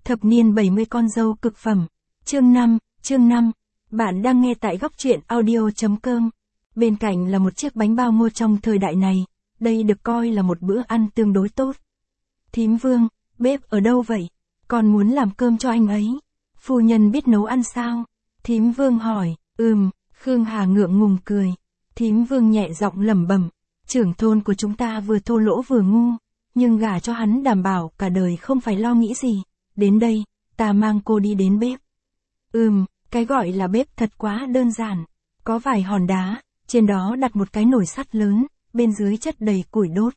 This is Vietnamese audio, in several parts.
Thập niên 70 con dâu cực phẩm. Chương 5. Bạn đang nghe tại góc truyện audio.com. Bên cạnh là một chiếc bánh bao ngô trong thời đại này, đây được coi là một bữa ăn tương đối tốt. Thím Vương, bếp ở đâu vậy? Con muốn làm cơm cho anh ấy. Phu nhân biết nấu ăn sao? Thím Vương hỏi. Khương Hà ngượng ngùng cười. Thím Vương nhẹ giọng lẩm bẩm, trưởng thôn của chúng ta vừa thô lỗ vừa ngu, nhưng gả cho hắn đảm bảo cả đời không phải lo nghĩ gì. Đến đây, ta mang cô đi đến bếp. Cái gọi là bếp thật quá đơn giản. Có vài hòn đá, trên đó đặt một cái nồi sắt lớn, bên dưới chất đầy củi đốt.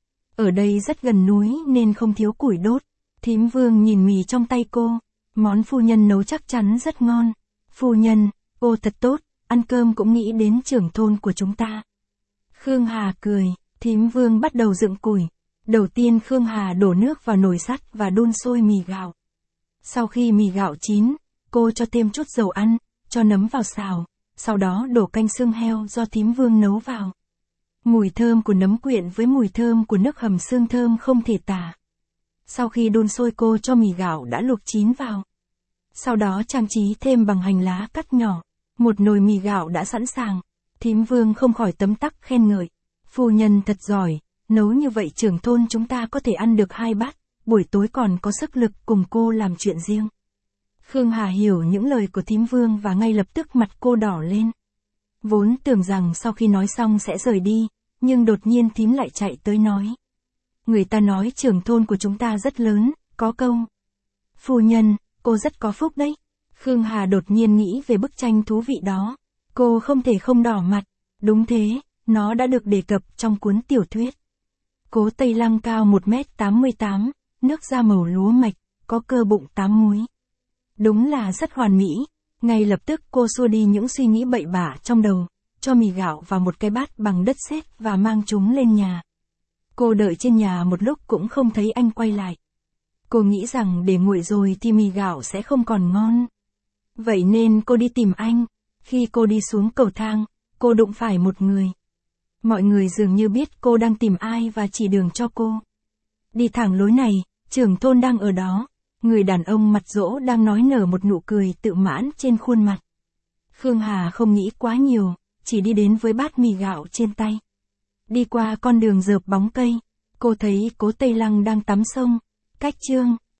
Ở đây rất gần núi nên không thiếu củi đốt. Thím Vương nhìn mì trong tay cô, món phu nhân nấu chắc chắn rất ngon. Phu nhân, cô thật tốt, ăn cơm cũng nghĩ đến trưởng thôn của chúng ta. Khương Hà cười, thím Vương bắt đầu dựng củi. Đầu tiên Khương Hà đổ nước vào nồi sắt và đun sôi mì gạo. Sau khi mì gạo chín, cô cho thêm chút dầu ăn, cho nấm vào xào, sau đó đổ canh xương heo do thím Vương nấu vào. Mùi thơm của nấm quyện với mùi thơm của nước hầm xương thơm không thể tả. Sau khi đun sôi cô cho mì gạo đã luộc chín vào. Sau đó trang trí thêm bằng hành lá cắt nhỏ. Một nồi mì gạo đã sẵn sàng. Thím Vương không khỏi tấm tắc khen ngợi. Phu nhân thật giỏi, nấu như vậy trưởng thôn chúng ta có thể ăn được 2 bát, buổi tối còn có sức lực cùng cô làm chuyện riêng. Khương Hà hiểu những lời của thím Vương và ngay lập tức mặt cô đỏ lên. Vốn tưởng rằng sau khi nói xong sẽ rời đi, nhưng đột nhiên thím lại chạy tới nói. Người ta nói trưởng thôn của chúng ta rất lớn, có câu. Phu nhân, cô rất có phúc đấy. Khương Hà đột nhiên nghĩ về bức tranh thú vị đó. Cô không thể không đỏ mặt. Đúng thế, nó đã được đề cập trong cuốn tiểu thuyết. Cố Tây Lăng cao 1m88, nước da màu lúa mạch, có cơ bụng 8 múi. Đúng là rất hoàn mỹ. Ngay lập tức cô xua đi những suy nghĩ bậy bạ trong đầu, cho mì gạo vào một cái bát bằng đất sét và mang chúng lên nhà. Cô đợi trên nhà một lúc cũng không thấy anh quay lại. Cô nghĩ rằng để nguội rồi thì mì gạo sẽ không còn ngon. Vậy nên cô đi tìm anh. Khi cô đi xuống cầu thang, cô đụng phải một người. Mọi người dường như biết cô đang tìm ai và chỉ đường cho cô. Đi thẳng lối này, trưởng thôn đang ở đó. Người đàn ông mặt dỗ đang nói nở một nụ cười tự mãn trên khuôn mặt. Khương Hà không nghĩ quá nhiều, chỉ đi đến với bát mì gạo trên tay. Đi qua con đường rợp bóng cây, cô thấy Cố Tây Lăng đang tắm sông. Cách chương